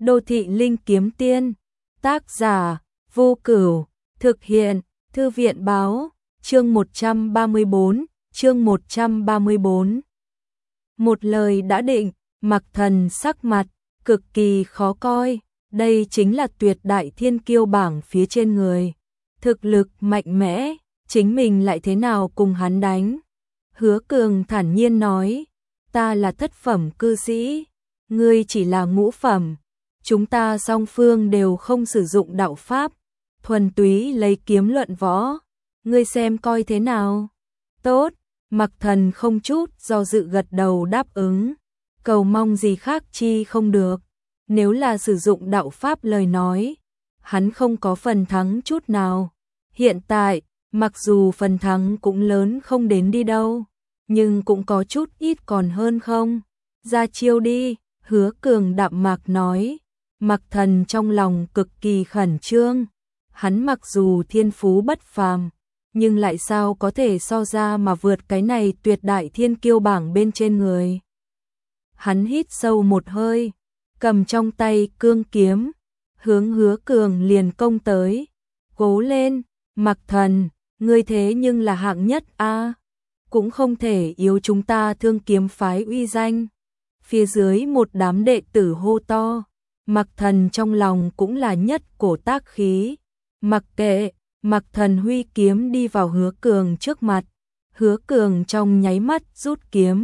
Đô thị linh kiếm tiên, tác giả, Vô Cửu, thực hiện, Thư viện báo, chương 134, chương 134. Một lời đã định, Mặc Thần sắc mặt, cực kỳ khó coi, đây chính là tuyệt đại thiên kiêu bảng phía trên người. Thực lực mạnh mẽ, chính mình lại thế nào cùng hắn đánh. Hứa Cường thản nhiên nói, ta là thất phẩm cư sĩ, ngươi chỉ là ngũ phẩm. Chúng ta song phương đều không sử dụng đạo pháp, thuần túy lấy kiếm luận võ, ngươi xem coi thế nào. Tốt, Mặc Thần không chút do dự gật đầu đáp ứng, cầu mong gì khác chi không được. Nếu là sử dụng đạo pháp lời nói, hắn không có phần thắng chút nào. Hiện tại, mặc dù phần thắng cũng lớn không đến đi đâu, nhưng cũng có chút ít còn hơn không. Ra chiêu đi, Hứa Cường đạm mạc nói. Mặc Thần trong lòng cực kỳ khẩn trương, hắn mặc dù thiên phú bất phàm, nhưng lại sao có thể so ra mà vượt cái này tuyệt đại thiên kiêu bảng bên trên người. Hắn hít sâu một hơi, cầm trong tay cương kiếm, hướng Hứa Cường liền công tới. Cố lên, Mặc Thần, ngươi thế nhưng là hạng nhất a, cũng không thể yếu chúng ta Thương Kiếm phái uy danh. Phía dưới một đám đệ tử hô to. Mặc Thần trong lòng cũng là nhất cổ tác khí. Mặc kệ, Mặc Thần huy kiếm đi vào Hứa Cường trước mặt. Hứa Cường trong nháy mắt rút kiếm.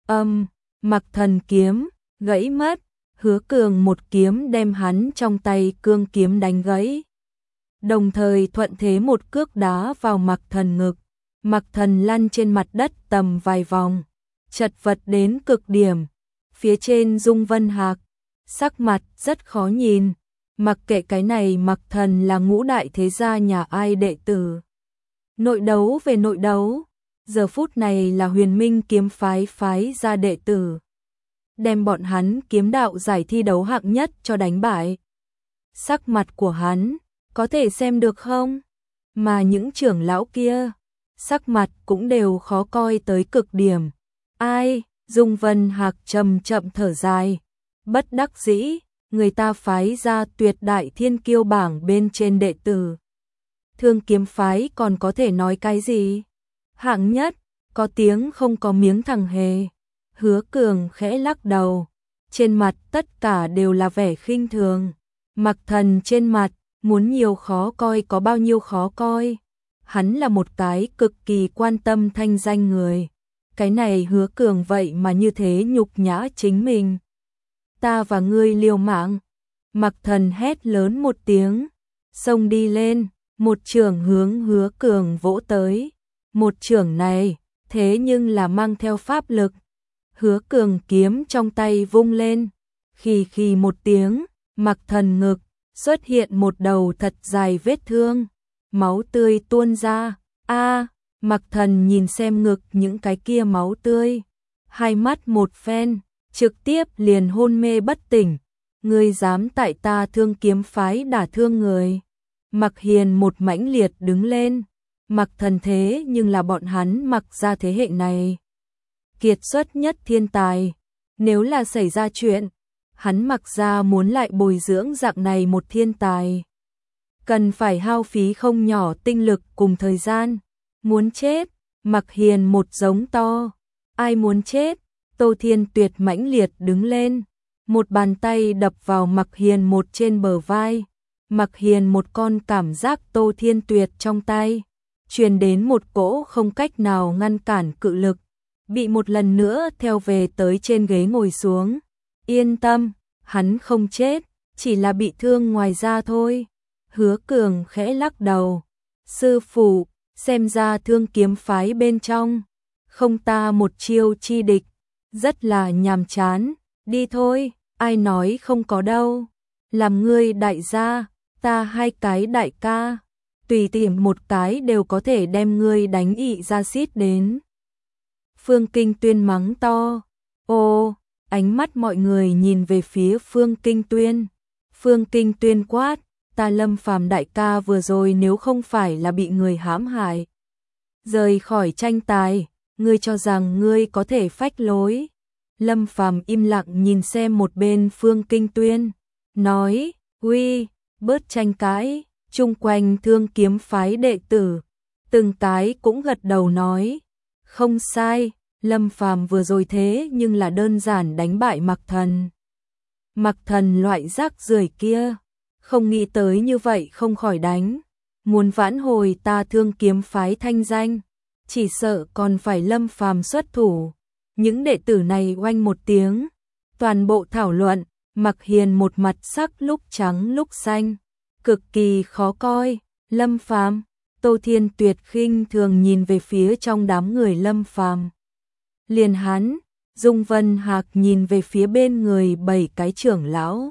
Mặc Thần kiếm gãy mất. Hứa Cường một kiếm đem hắn trong tay cương kiếm đánh gãy. Đồng thời thuận thế một cước đá vào Mặc Thần ngực. Mặc Thần lăn trên mặt đất tầm vài vòng, chật vật đến cực điểm. Phía trên Dung Vân Hạc, sắc mặt rất khó nhìn. Mặc kệ cái này Mặc Thần là ngũ đại thế gia nhà ai đệ tử. Nội đấu về nội đấu, giờ phút này là Huyền Minh kiếm phái phái ra đệ tử. Đem bọn hắn kiếm đạo giải thi đấu hạng nhất cho đánh bại. Sắc mặt của hắn, có thể xem được không? Mà những trưởng lão kia, sắc mặt cũng đều khó coi tới cực điểm. Ai? Dung Vân Hạc chậm thở dài. Bất đắc dĩ, người ta phái ra tuyệt đại thiên kiêu bảng bên trên đệ tử. Thương Kiếm phái còn có thể nói cái gì? Hạng nhất, có tiếng không có miếng thằng hề. Hứa Cường khẽ lắc đầu, trên mặt tất cả đều là vẻ khinh thường. Mặc Thần trên mặt, muốn nhiều khó coi có bao nhiêu khó coi. Hắn là một cái cực kỳ quan tâm thanh danh người. Cái này Hứa Cường vậy mà như thế nhục nhã chính mình. Ta và ngươi liều mạng. Mặc Thần hét lớn một tiếng, xông đi lên, một chưởng hướng Hứa Cường vỗ tới. Một chưởng này, thế nhưng là mang theo pháp lực. Hứa Cường kiếm trong tay vung lên, khì một tiếng, Mặc Thần ngực xuất hiện một đầu thật dài vết thương, máu tươi tuôn ra. Mặc Thần nhìn xem ngực những cái kia máu tươi, hai mắt một phen, trực tiếp liền hôn mê bất tỉnh. Ngươi dám tại ta Thương Kiếm phái đả thương người? Mặc Hiền một mãnh liệt đứng lên. Mặc Thần thế nhưng là bọn hắn Mặc ra thế hệ này kiệt xuất nhất thiên tài. Nếu là xảy ra chuyện, hắn Mặc ra muốn lại bồi dưỡng dạng này một thiên tài, cần phải hao phí không nhỏ tinh lực cùng thời gian. Muốn chết? Mặc Hiền một giống to. Ai muốn chết? Tô Thiên Tuyệt mãnh liệt đứng lên, một bàn tay đập vào Mặc Hiền một trên bờ vai. Mặc Hiền một con cảm giác Tô Thiên Tuyệt trong tay, truyền đến một cỗ không cách nào ngăn cản cự lực, bị một lần nữa theo về tới trên ghế ngồi xuống. Yên tâm, hắn không chết, chỉ là bị thương ngoài da thôi. Hứa Cường khẽ lắc đầu. Sư phụ, xem ra Thương Kiếm phái bên trong không ta một chiêu chi địch, rất là nhàm chán. Đi thôi, ai nói không có đâu. Làm ngươi đại gia, ta hai cái đại ca, tùy tiện một cái đều có thể đem ngươi đánh ị ra xít đến. Phương Kinh Tuyên mắng to. Ô, ánh mắt mọi người nhìn về phía Phương Kinh Tuyên. Phương Kinh Tuyên quát, ta Lâm Phàm đại ca vừa rồi nếu không phải là bị người hãm hại, rời khỏi tranh tài, ngươi cho rằng ngươi có thể phách lối? Lâm Phàm im lặng nhìn xem một bên Phương Kinh Tuyên, nói, uy, bớt tranh cãi, chung quanh Thương Kiếm phái đệ tử, từng cái cũng gật đầu nói, không sai, Lâm Phàm vừa rồi thế nhưng là đơn giản đánh bại Mặc Thần. Mặc Thần loại rác rưởi kia, không nghĩ tới như vậy không khỏi đánh, muốn vãn hồi ta Thương Kiếm phái thanh danh, chỉ sợ còn phải Lâm Phàm xuất thủ. Những đệ tử này oanh một tiếng, toàn bộ thảo luận, Mặc Hiền một mặt sắc lúc trắng lúc xanh, cực kỳ khó coi. Lâm Phàm, Tô Thiên Tuyệt khinh thường nhìn về phía trong đám người Lâm Phàm. Liền hắn, Dung Vân Hạc nhìn về phía bên người 7 cái trưởng lão.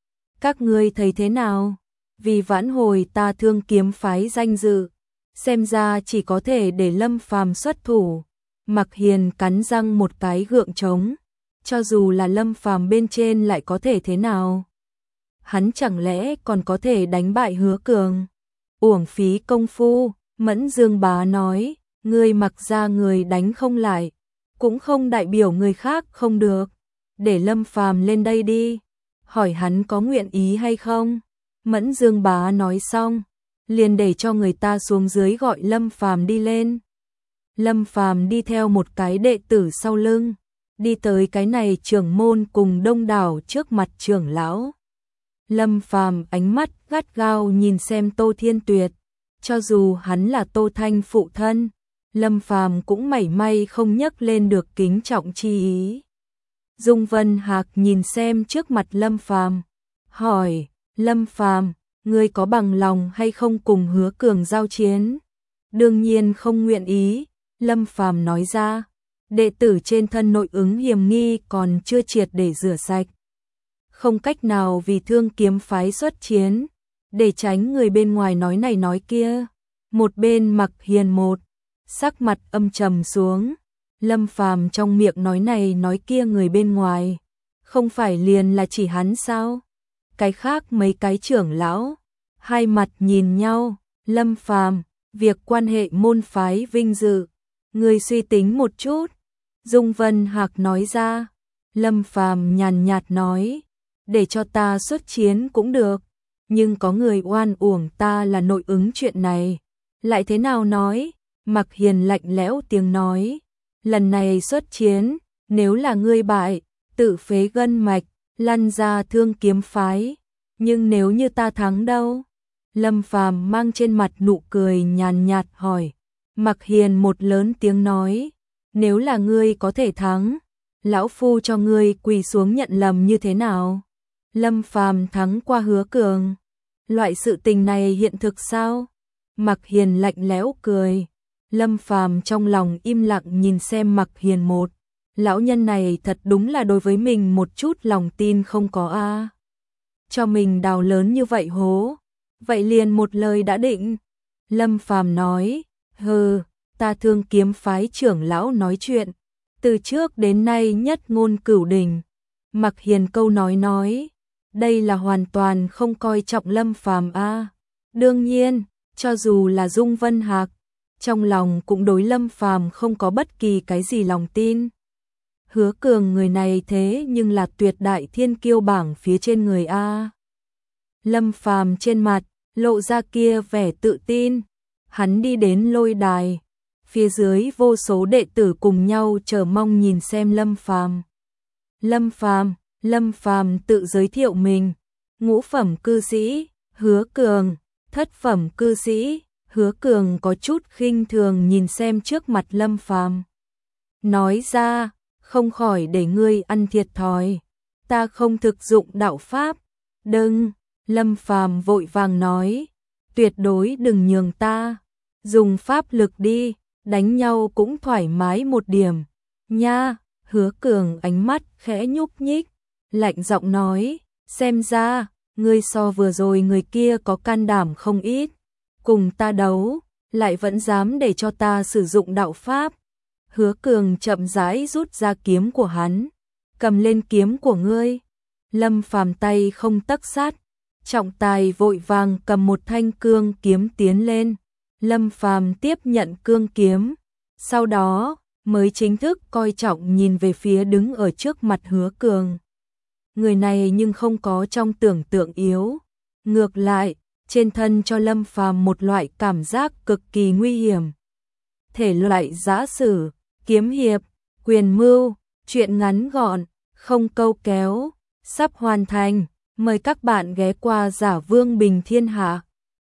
Các ngươi thấy thế nào? Vì vãn hồi ta Thương Kiếm phái danh dự, xem ra chỉ có thể để Lâm Phàm xuất thủ. Mặc Hiền cắn răng một cái gượng trống, cho dù là Lâm Phàm bên trên lại có thể thế nào? Hắn chẳng lẽ còn có thể đánh bại Hứa Cường? Uổng phí công phu. Mẫn Dương Bá nói, ngươi Mặc ra người đánh không lại, cũng không đại biểu người khác không được, để Lâm Phàm lên đây đi, hỏi hắn có nguyện ý hay không. Mẫn Dương Bá nói xong, liền để cho người ta xuống dưới gọi Lâm Phàm đi lên. Lâm Phàm đi theo một cái đệ tử sau lưng, đi tới cái này trưởng môn cùng đông đảo trước mặt trưởng lão. Lâm Phàm ánh mắt gắt gao nhìn xem Tô Thiên Tuyệt, cho dù hắn là Tô Thanh phụ thân, Lâm Phàm cũng mảy may không nhấc lên được kính trọng chi ý. Dung Vân Hạc nhìn xem trước mặt Lâm Phàm, hỏi, Lâm Phàm, ngươi có bằng lòng hay không cùng Hứa Cường giao chiến? Đương nhiên không nguyện ý, Lâm Phàm nói ra, đệ tử trên thân nội ứng hiểm nghi còn chưa triệt để rửa sạch. Không cách nào vì Thương Kiếm phái xuất chiến, để tránh người bên ngoài nói này nói kia. Một bên Mặc Hiền một sắc mặt âm trầm xuống, Lâm Phàm trong miệng nói này nói kia người bên ngoài, không phải liền là chỉ hắn sao? Cái khác mấy cái trưởng lão, hai mặt nhìn nhau, Lâm Phàm, việc quan hệ môn phái vinh dự, người suy tính một chút. Dung Vân Hạc nói ra, Lâm Phàm nhàn nhạt nói, để cho ta xuất chiến cũng được, nhưng có người oan uổng ta là nội ứng chuyện này, lại thế nào nói? Mặc Hiền lạnh lẽo tiếng nói, lần này xuất chiến, nếu là ngươi bại, tự phế gân mạch, lăn ra Thương Kiếm phái, nhưng nếu như ta thắng đâu? Lâm Phàm mang trên mặt nụ cười nhàn nhạt hỏi. Mặc Hiền một lớn tiếng nói, nếu là ngươi có thể thắng, lão phu cho ngươi quỳ xuống nhận lầm như thế nào? Lâm Phàm thắng qua Hứa Cường, loại sự tình này hiện thực sao? Mặc Hiền lạnh lẽo cười. Lâm Phàm trong lòng im lặng nhìn xem Mặc Hiền một, lão nhân này thật đúng là đối với mình một chút lòng tin không có a. Cho mình đào lớn như vậy hố, vậy liền một lời đã định. Lâm Phàm nói, hừ, ta Thương Kiếm phái trưởng lão nói chuyện, từ trước đến nay nhất ngôn cửu đình. Mặc Hiền câu nói, đây là hoàn toàn không coi trọng Lâm Phàm a. Đương nhiên, cho dù là Dung Vân Hạc, trong lòng cũng đối Lâm Phàm không có bất kỳ cái gì lòng tin. Hứa Cường người này thế nhưng là tuyệt đại thiên kiêu bảng phía trên người a. Lâm Phàm trên mặt lộ ra kia vẻ tự tin, hắn đi đến lôi đài, phía dưới vô số đệ tử cùng nhau chờ mong nhìn xem Lâm Phàm. Lâm Phàm tự giới thiệu mình, ngũ phẩm cư sĩ, Hứa Cường, thất phẩm cư sĩ. Hứa Cường có chút khinh thường nhìn xem trước mặt Lâm Phàm, nói ra, không khỏi để ngươi ăn thiệt thòi, ta không thực dụng đạo pháp. Đừng, Lâm Phàm vội vàng nói, tuyệt đối đừng nhường ta, dùng pháp lực đi, đánh nhau cũng thoải mái một điểm nha. Hứa Cường ánh mắt khẽ nhúc nhích, lạnh giọng nói, xem ra ngươi so vừa rồi người kia có can đảm không ít, cùng ta đấu, lại vẫn dám để cho ta sử dụng đạo pháp. Hứa Cường chậm rãi rút ra kiếm của hắn, cầm lên kiếm của ngươi. Lâm Phàm tay không tấc sát, trọng tài vội vàng cầm một thanh cương kiếm tiến lên. Lâm Phàm tiếp nhận cương kiếm, sau đó mới chính thức coi trọng nhìn về phía đứng ở trước mặt Hứa Cường. người này nhưng không có trong tưởng tượng yếu. Ngược lại, trên thân cho Lâm Phàm một loại cảm giác cực kỳ nguy hiểm. Thể loại giã sử, kiếm hiệp, quyền mưu, truyện ngắn gọn, không câu kéo, sắp hoàn thành. Mời các bạn ghé qua Giả Vương Bình Thiên Hạ.